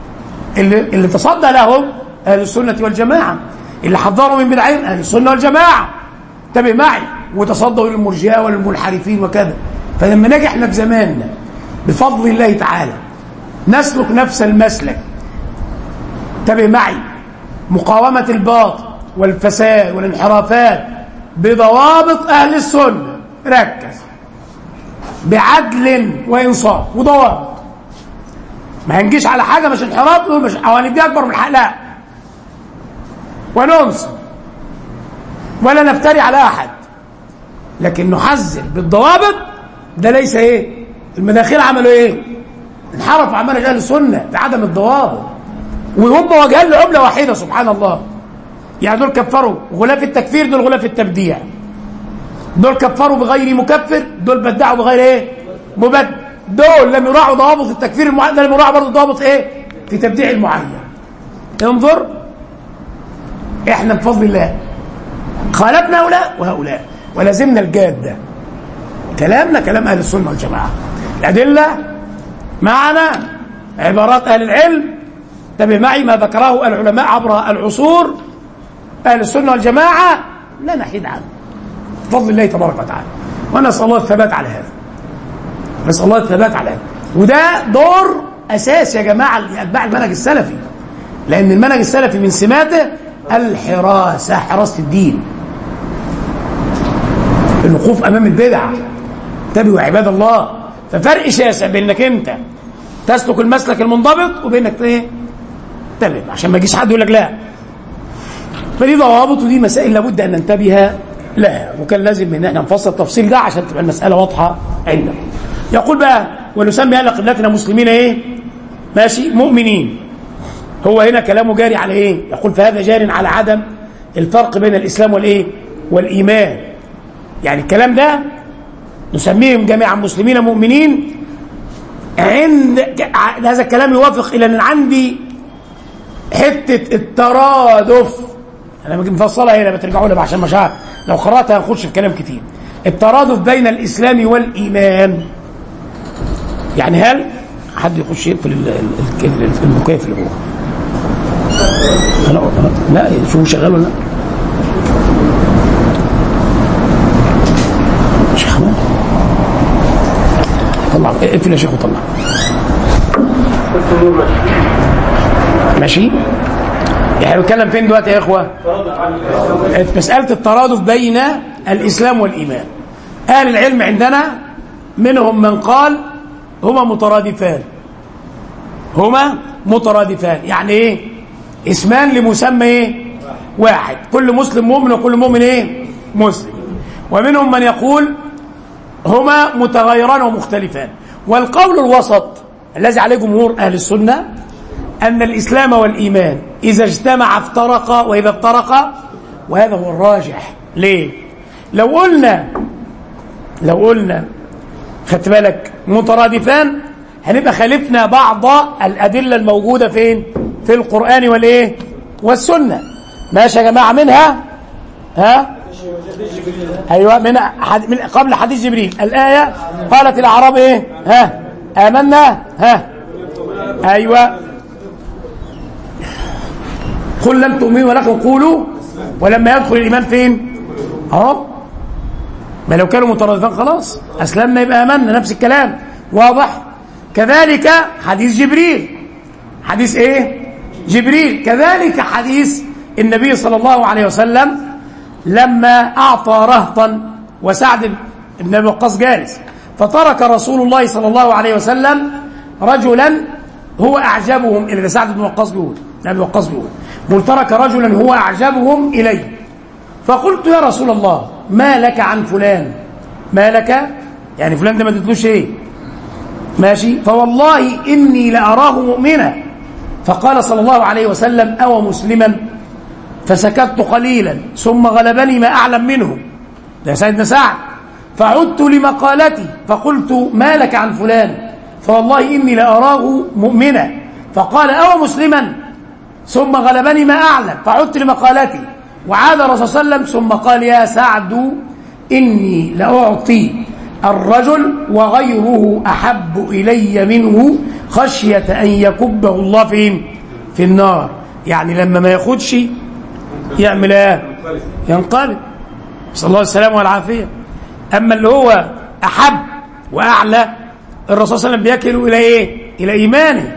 اللي تصدى لهم اهل السنه والجماعه، اللي حذروا من بدعهم اهل السنه والجماعه. انتبه معي، وتصدوا للمرجئه وللمنحرفين وكذا. فلما نجي احنا في زماننا بفضل الله تعالى نسلك نفس المسلك، انتبه معي، مقاومه الباطل والفساد والانحرافات بضوابط اهل السنه، ركز، بعدل وانصاف وضوابط. ما هنجيش على حاجه مش انحراف او هندي اكبر من الحق، لا، وننصف ولا نفتري على احد، لكن نحذر بالضوابط. ده ليس ايه؟ المداخيل عملوا ايه؟ انحرفوا عن منهج اهل السنه بعدم الضوابط، وهم وجهان لعمله واحده. سبحان الله. يعني دول كفروا غلاف التكفير، دول غلاف التبديع. دول كفروا بغير مكفر، دول بدعوا بغير ايه؟ مبدع. دول لم يراعوا ضوابط التكفير المعين، لم يراعوا برضه ضوابط ايه؟ في تبديع المعين. انظر، احنا بفضل الله خالفنا هؤلاء وهؤلاء ولازمنا الجاده. كلامنا كلام اهل السنه والجماعه، الادله معنا، عبارات اهل العلم. انتبه معي، ما ذكره العلماء عبر العصور، اهل السنه والجماعه لا نحيد عنه بفضل الله تبارك وتعالى. ونسأل الله الثبات على هذا، نسأل الله الثبات على هذا. وده دور أساس يا جماعة لأتباع المنهج السلفي، لأن المنهج السلفي من سماته الحراسة، حراسة الدين، الوقوف أمام البدع. انتبهوا يا عباد الله، ففرق شاسع بينك أنت تسلك المسلك المنضبط وبينك ايه تمام، عشان ما يجيش حد يقول لك لا. فدي ضوابط ودي مسائل لابد ان ننتبه لها، وكان لازم ان احنا نفصل التفصيل ده عشان تبقى المساله واضحه عندنا. يقول بقى ونسمي اهل قبلتنا مسلمين ايه؟ ماشي، مؤمنين. هو هنا كلامه جاري على ايه؟ يقول فهذا جار على عدم الفرق بين الاسلام والايه؟ والايمان. يعني الكلام ده نسميهم جميعا مسلمين مؤمنين. عند هذا الكلام يوافق الى ان عندي حته الترادف، انا مفصلها هنا بترجعوا لها عشان مش عارف لو قراتها هنخش في كلام كتير. الترادف بين الاسلام والايمان، يعني هل حد يخش يقفل المكيف اللي جوه؟ لا شوفوا شغال ولا لا؟ شيخ احمد طلع، اقفل يا شيخ وطلع. ماشي، يعني بنتكلم فين دلوقتي يا اخوه؟ مساله الترادف بين الاسلام والايمان. اهل العلم عندنا منهم من قال هما مترادفان، هما مترادفان. يعني ايه؟ اسمان لمسمى ايه؟ واحد، كل مسلم مؤمن وكل مؤمن ايه؟ مسلم. ومنهم من يقول هما متغيران ومختلفان. والقول الوسط الذي عليه جمهور اهل السنه ان الاسلام والايمان اذا اجتمع افترقا واذا افترقا، وهذا هو الراجح. ليه؟ لو قلنا خدت بالك مترادفان هنبقى خالفنا بعض الادله الموجوده فين؟ في القران والايه؟ والسنه. ماشي يا جماعه؟ منها ايوه، من قبل حديث جبريل الايه قالت الاعراب ايه؟ آمنا. ايوه، قل لم تؤمنوا ولكن قولوا ولما يدخل الايمان فين؟ ما لو كانوا مترادفين خلاص اسلمنا يبقى امنا، نفس الكلام واضح. كذلك حديث جبريل، حديث ايه؟ جبريل. كذلك حديث النبي صلى الله عليه وسلم لما اعطى رهطا وسعد بن ابي وقاص جالس، فترك رسول الله صلى الله عليه وسلم رجلا هو اعجبهم الى سعد بن وقاص بيقول، ابي وقاص بيقول ترك رجلا هو اعجبهم اليه، فقلت يا رسول الله ما لك عن فلان؟ ما لك يعني فلان ده ما تدلوش ايه؟ ماشي، فوالله اني لاراه مؤمنا. فقال صلى الله عليه وسلم او مسلما؟ فسكت قليلا ثم غلبني ما اعلم منه، ده سيدنا سعد. فعدت لمقالتي فقلت ما لك عن فلان؟ فوالله اني لاراه مؤمنا. فقال او مسلما؟ ثم غلبني ما اعلم. فعدت لمقالتي وعاد الرسول صلى الله عليه وسلم ثم قال يا سعد اني لاعطي الرجل وغيره احب الي منه خشيه ان يكبه الله فين؟ في النار. يعني لما ما ياخدش يعمل ايه؟ ينقلب، صلى الله عليه وسلم والعافيه. اما اللي هو احب واعلى الرسول صلى الله عليه وسلم بيكله الى ايه؟ الى ايمانه.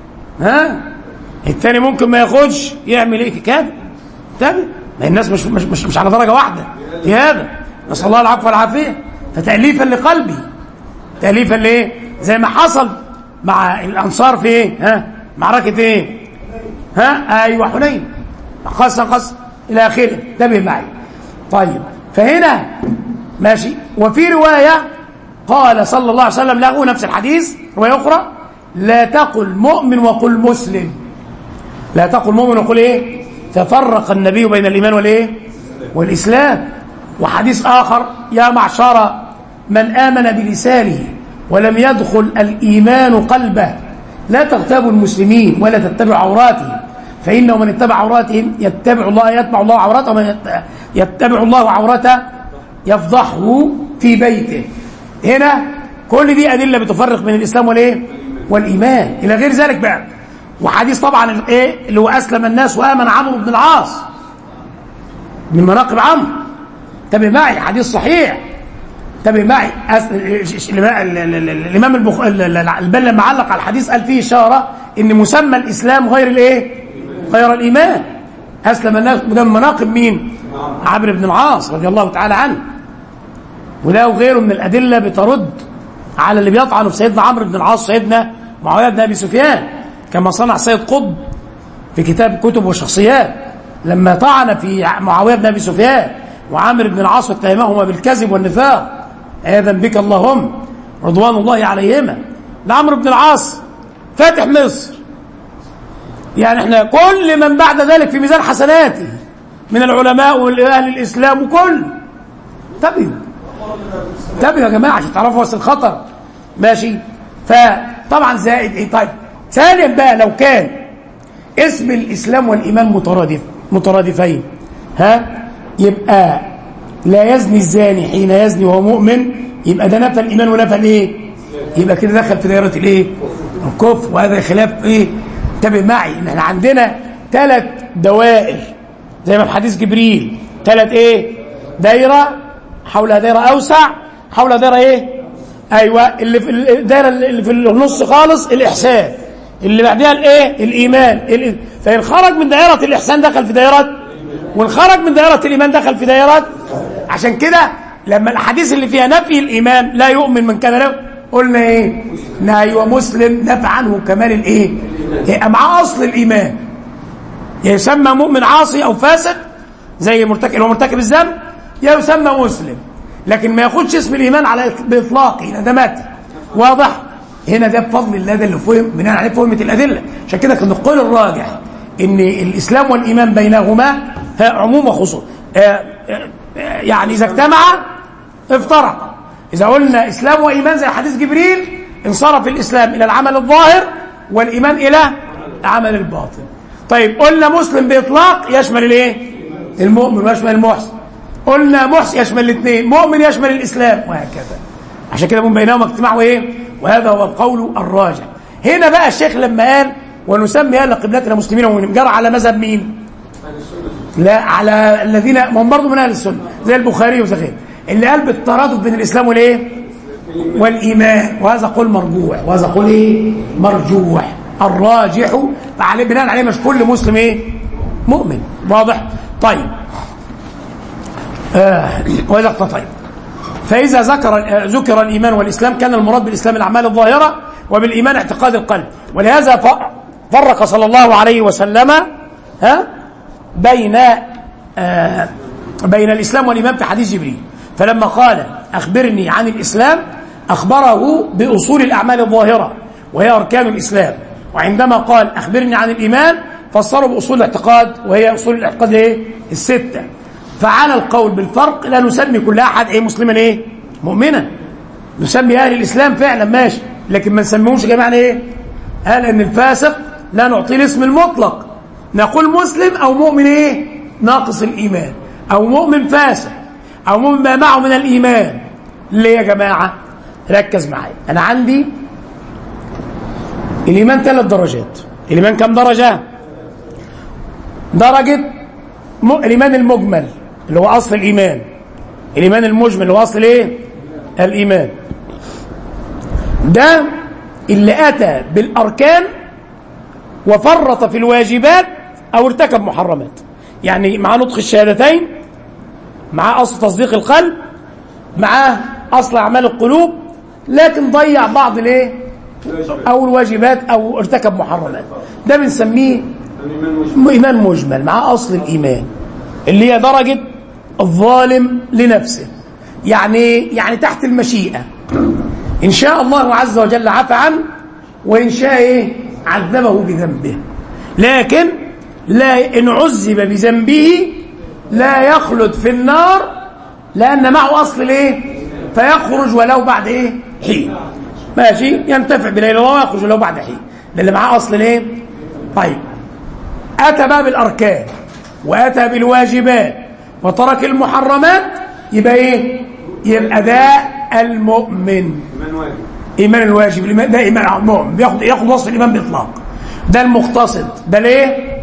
الثاني ممكن ما ياخدش يعمل ايه؟ كده تابع. ما الناس مش على درجه واحده في هذا، نسال الله العفو والعافيه. فتاليفا لقلبي، تاليفا لايه؟ زي ما حصل مع الانصار في ايه؟ معركه ايه؟ ايوه حنين، قص الى اخره. انتبه معي. طيب، فهنا ماشي. وفي روايه قال صلى الله عليه وسلم له نفس الحديث، روايه اخرى لا تقل مؤمن وقل مسلم، لا تقل مؤمن وقل ايه؟ تفرق النبي بين الايمان والايه؟ والاسلام. وحديث اخر يا معشر من امن بلسانه ولم يدخل الايمان قلبه لا تغتابوا المسلمين ولا تتبعوا عوراتهم، فانه من اتبع عوراتهم يتبع الله عورته، ومن يتبع الله عورته يفضحه في بيته. هنا كل دي ادله بتفرق بين الاسلام والايه؟ والايمان الى غير ذلك بقى. وحديث طبعا ايه اللي هو اسلم الناس وامن عمرو بن العاص من مناقب عمرو. انتبه معي، حديث صحيح انتبه معي. الامام البل لما علق على الحديث قال فيه اشاره ان مسمى الاسلام غير الايه؟ غير الايمان. اسلم الناس، ده من مناقب مين؟ عمرو بن العاص رضي الله تعالى عنه. وده وغيره من الادله بترد على اللي بيطعنوا في سيدنا عمرو بن العاص سيدنا معاويه بن ابي سفيان، كما صنع سيد قطب في كتاب كتب وشخصيات لما طعن في معاويه بن ابي سفيان وعامر بن العاص واتهمهما بالكذب والنفاق، اذا بك اللهم رضوان الله عليهما. لعمرو بن العاص فاتح مصر، يعني احنا كل من بعد ذلك في ميزان حسناته من العلماء واهل الاسلام وكل. انتبهوا يا جماعه عشان تعرفوا وصل الخطر. ماشي. فطبعا زائد ايه؟ طيب ثانيا بقى لو كان اسم الاسلام والايمان مترادفين، يبقى لا يزني الزاني حين يزني وهو مؤمن، يبقى ده نفى الايمان ونفى الايه؟ يبقى كده دخل في دائره الايه؟ الكفر. وهذا خلاف ايه؟ انتبه معي ان احنا عندنا 3 دوائر زي ما في حديث جبريل، 3 ايه؟ دايره حولها دايره اوسع، حولها دايره ايه؟ ايوه، اللي في الدايره اللي في النص خالص الاحسان، اللي بعدها الايه؟ الايمان. فان خرج من دائره الاحسان دخل في دائره، وان خرج من دائره الايمان دخل في دائره. عشان كده لما الاحاديث اللي فيها نفي الايمان لا يؤمن من كان له، قلنا ايه؟ نهي ومسلم نفى عنه كمال الايه؟ يبقى معاه اصل الايمان، يسمى مؤمن عاصي او فاسد زي مرتكب الذنب، يسمى مسلم، لكن ما ياخدش اسم الايمان على باطلاقه ندمات. واضح؟ هنا ده بفضل الله، ده اللي فهم بناء عليه فهمت الادله. عشان كده كان القول الراجح ان الاسلام والايمان بينهما عموم وخصوص، يعني اذا اجتمعا افترقا. اذا قلنا اسلام وايمان زي حديث جبريل انصرف الاسلام الى العمل الظاهر والايمان الى العمل الباطن. طيب قلنا مسلم باطلاق يشمل الايه؟ المؤمن ويشمل المحسن. قلنا محسن يشمل الاثنين، مؤمن يشمل الاسلام، وهكذا. عشان كده من بينهما اجتماع وايه؟ وهذا هو القول الراجح. هنا بقى الشيخ لما قال ونسمي اهل قبلتنا مسلمين ومؤمنين، على مذهب مين؟ لا، على الذين هم برضه من اهل السنه زي البخاري وزي اللي قال بالترادف بين الاسلام والايه؟ والايمان. وهذا قول مرجوح، وهذا قول ايه؟ مرجوح. الراجح فعليه بناء عليه مش كل مسلم ايه؟ مؤمن. واضح؟ طيب طيب فإذا ذكر الإيمان والإسلام كان المراد بالإسلام الأعمال الظاهرة، وبالإيمان اعتقاد القلب. ولهذا فرق صلى الله عليه وسلم بين الإسلام والإيمان في حديث جبريل. فلما قال أخبرني عن الإسلام أخبره بأصول الأعمال الظاهرة وهي أركان الإسلام، وعندما قال أخبرني عن الإيمان فسره بأصول الاعتقاد وهي أصول الاعتقاد ايه؟ 6. فعلى القول بالفرق لا نسمي كل أحد ايه؟ مسلما ايه؟ مؤمنا. نسمي أهل الإسلام فعلا ماشي، لكن ما نسميهمش جميعا ايه؟ قال ان الفاسق لا نعطيه الاسم المطلق، نقول مسلم او مؤمن ايه؟ ناقص الإيمان، او مؤمن فاسق، او مؤمن ما معه من الإيمان. ليه يا جماعة؟ ركز معايا. انا عندي الإيمان 3 درجات. الإيمان كم درجة؟ درجة الإيمان المجمل اللي هو أصل الإيمان، الإيمان المجمل اللي هو أصل إيه؟ الإيمان. ده اللي أتى بالأركان وفرط في الواجبات أو ارتكب محرمات، يعني مع نطق الشهادتين، مع أصل تصديق القلب، مع أصل أعمال القلوب، لكن ضيع بعض الإيه؟ أو الواجبات أو ارتكب محرمات. ده بنسميه إيمان مجمل مع أصل الإيمان، اللي هي درجة الظالم لنفسه، يعني تحت المشيئة. إن شاء الله عز وجل عفى عنه، وإن شاء إيه؟ عذبه بذنبه. لكن لا، إن عذب بذنبه لا يخلد في النار، لأن معه أصل الإيه؟ فيخرج ولو بعد إيه؟ حين. ماشي؟ ينتفع بلا إله إلا الله ويخرج ولو بعد حين، ده اللي معاه أصل الإيه؟ طيب أتى باب الأركان وأتى بالواجبات وترك المحرمات، يبقى إيه؟ يبقى ده المؤمن. إيمان الواجب، ده إيمان المؤمن ياخد وصف الإيمان بإطلاق. ده المقتصد، ده ليه؟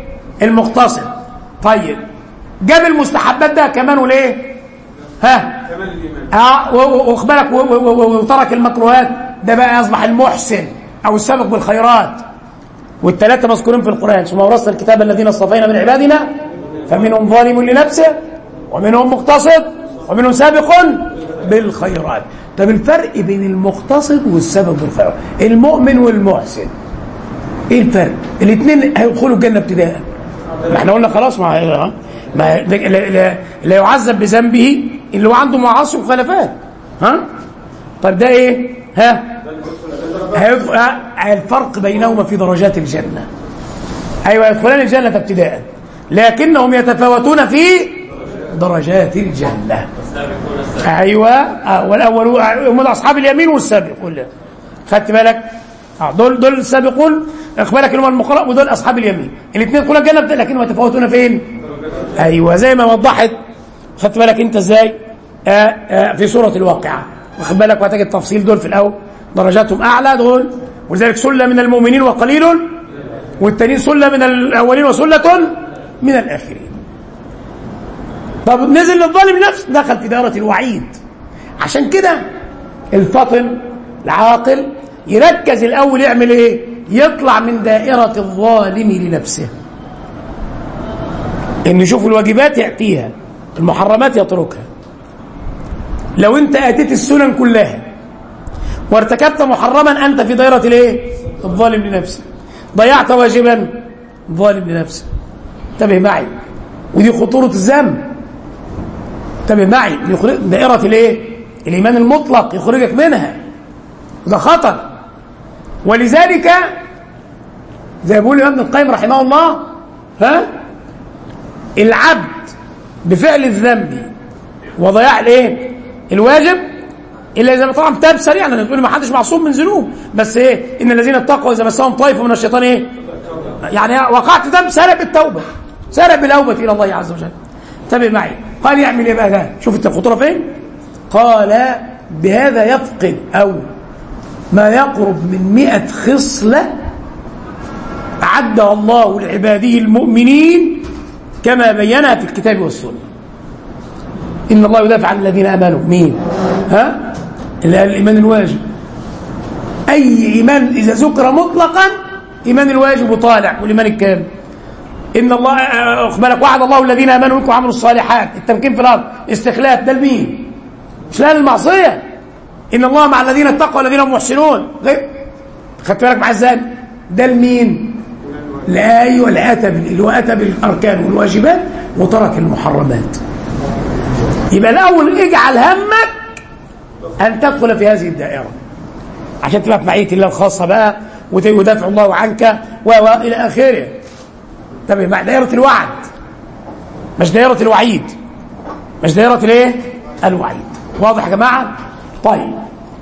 المقتصد. طيب جاب المستحبات ده كمان وليه؟ واخد بالك وترك المكروهات، ده بقى يصبح المحسن او السابق بالخيرات. والثلاثه مذكورين في القران: ثم ورثنا الكتاب الذين اصطفينا من عبادنا فمنهم ظالم لنفسه ومنهم مقتصد ومنهم سابق بالخيرات. طب الفرق بين المقتصد والسابق بالخيرات، المؤمن والمحسن، ايه الفرق؟ الاثنين هيدخلوا الجنه ابتداء. ما احنا قلنا خلاص ما لا يعذب بذنبه اللي هو عنده معاصي ومخالفات. طب ده ايه؟ الفرق بينهما في درجات الجنه. ايوه يدخلان الجنه ابتداء، لكنهم يتفاوتون في درجات الجنه. ايوه والاول هم اصحاب اليمين والسابقون. خدت بالك؟ دول السابقون، اخد بالك اللي هم المقرب، ودول اصحاب اليمين. الاثنين يدخلون الجنه لكنهم يتفاوتون فين؟ ايوه زي ما وضحت. خدت بالك انت ازاي؟ في سوره الواقعه، واخد بالك؟ وهتجد التفصيل. دول في الاول درجاتهم اعلى دول، ولذلك سله من المؤمنين وقليل، والتانيين سله من الاولين وسله من الاخرين. طب نزل للظالم نفسه، دخل في دائره الوعيد. عشان كده الفطن العاقل يركز الاول، يعمل ايه؟ يطلع من دائره الظالم لنفسه، ان يشوف الواجبات ياتيها، المحرمات يتركها. لو انت اتيت السنن كلها وارتكبت محرما، انت في دائره الايه؟ الظالم لنفسه. ضيعت واجبا، ظالم لنفسه. انتبه معي، ودي خطوره الذنب. انتبه معي، دائره الايه؟ الايمان المطلق يخرجك منها، وده خطر. ولذلك زي ما بيقول ابن القيم رحمه الله، العبد بفعل الذنب وضياع الايه؟ الواجب، الا اذا طبعا تاب سريعا. انا بتقول ما حدش معصوم من ذنوب، بس ايه؟ ان الذين اتقوا اذا مسهم طائف من الشيطان ايه؟ يعني وقعت ذنب، سارع بالتوبه، سارع بالأوبة الى الله عز وجل. انتبه معي، قال يعمل ايه بقى ده؟ شوف انت الخطوره فين؟ قال بهذا يفقد او ما يقرب من 100 خصله أعدها الله لعباده المؤمنين كما بينها في الكتاب والسنة. إن الله يدافع عن الذين آمنوا. مين؟ الإيمان الواجب. أي إيمان إذا ذكر مطلقا، إيمان الواجب طالع، والإيمان الكامل. إن الله أخبرك وعد الله الذين آمنوا منكم وعملوا الصالحات، التمكين في الأرض، استخلاف. ده لمين؟ مش لأهل المعصية. إن الله مع الذين اتقوا والذين هم محسنون. خدت بالك معايا ازاي؟ ده لمين؟ ايوه اللي هو اتى بالاركان والواجبات وترك المحرمات. يبقى الاول اجعل همك ان تدخل في هذه الدائره عشان تبقى في معيه الله الخاصه بقى، ويدافع الله عنك والى اخره. طب مع دائره الوعد، مش دائره الوعيد، مش دائره الايه؟ الوعيد. واضح يا جماعه؟ طيب،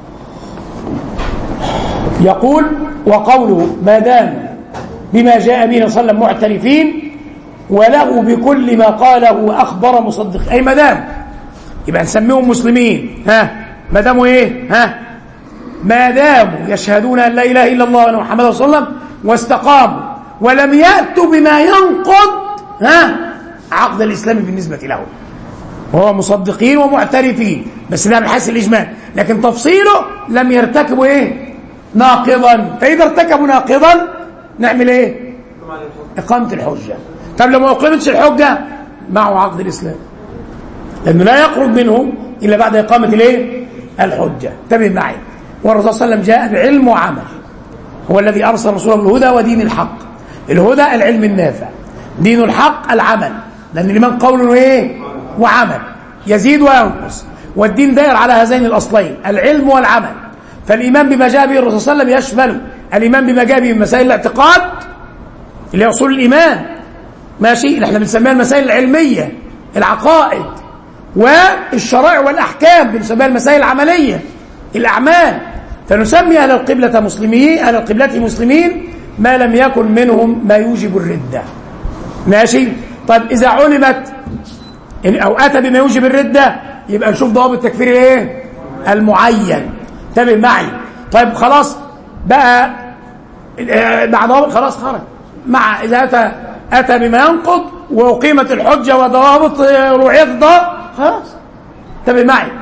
يقول وقوله ما دام بما جاء به صلى الله عليه وسلم معترفين وله بكل ما قاله وأخبر مصدق، أي ما دام يبقى نسميهم مسلمين. ما داموا إيه؟ ما داموا يشهدون أن لا إله إلا الله وأن محمدا رسول الله واستقاموا ولم يأتوا بما ينقض عقد الإسلام بالنسبة لهم، وهو مصدقين ومعترفين، بس ده من حيث الإجمال. لكن تفصيله لم يرتكبوا إيه؟ ناقضا. فإذا ارتكبوا ناقضا نعمل إيه؟ إقامة الحجة. طب لو ما أقيمتش الحجة معه عقد الإسلام، لأنه لا يخرج منه إلا بعد إقامة الإيه؟ الحجة. انتبه معي. والرسول صلى الله عليه وسلم جاء بعلم وعمل، هو الذي أرسل رسوله بالهدى ودين الحق. الهدى العلم النافع، دين الحق العمل، لأن الإيمان قول إيه؟ وعمل، يزيد وينقص، والدين داير على هذين الأصلين العلم والعمل. فالإيمان بما جاء به الرسول صلى الله عليه وسلم يشمل الإيمان بما جاء به من مسائل الاعتقاد اللي هي أصول الإيمان، ماشي، اللي احنا بنسميها المسائل العلمية، العقائد، والشرائع والأحكام بنسميها المسائل العملية، الأعمال. فنسمي أهل القبلة مسلمين، أهل القبلة مسلمين ما لم يكن منهم ما يوجب الردة، ماشي. طيب إذا علمت أو أتى بما يوجب الردة يبقى نشوف ضوابط التكفير الايه؟ المعين. انتبه معي. طيب خلاص بقى مع ضوابط، خلاص خرج. مع إذا أتى بما ينقض وقيمة الحجة وضوابط رعية الضوابط، خلاص. انتبه معي.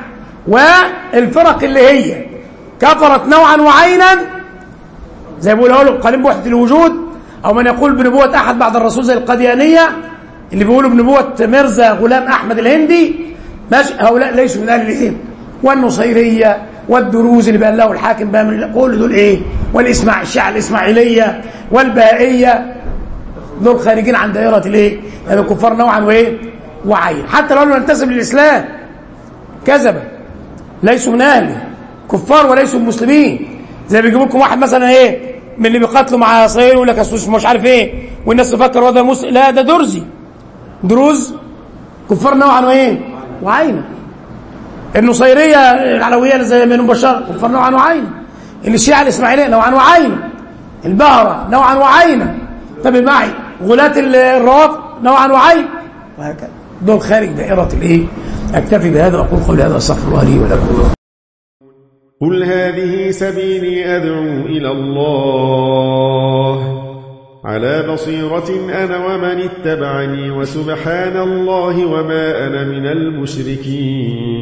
والفرق اللي هي كفرت نوعا وعينا زي ما بيقولوا قالين بوحدة الوجود، أو من يقول بنبوة أحد بعد الرسول زي القاديانية اللي بيقولوا بنبوة مرزا غلام أحمد الهندي، ماشي، هؤلاء ليسوا من أهل الإيه؟ والنصيرية والدروز اللي بأنه الحاكم بقى من كل دول إيه؟ الشيعة الإسماعيلية والبهائية، دول خارجين عن دائرة الإيه؟ يعني الكفار نوعا وإيه؟ وعين، حتى لو ينتسب للإسلام كذبا، ليسوا من أهله، كفار وليسوا مسلمين. زي بيجيبوا لكم واحد مثلا إيه؟ من اللي بيقاتلوا مع صهيوني يقول لك اسمه مش عارف إيه، والناس تفكر هذا مسلم، لا ده درزي، دروز كفار نوعا وإيه؟ وعين. النصيرية العلوية زي بنو بشار كفار نوعا وعين. الشيعة الإسماعيلية نوعا وعين. البهرة نوعا وعين. طب معي غلاة الروافض نوعا وعين، وهكذا، دول خارج دائرة الإيه؟ أكتفي بهذا وأقول قولي هذا أستغفر الله لي ولكم. قل هذه سبيلي أدعو إلى الله على بصيرة أنا ومن اتبعني وسبحان الله وما أنا من المشركين.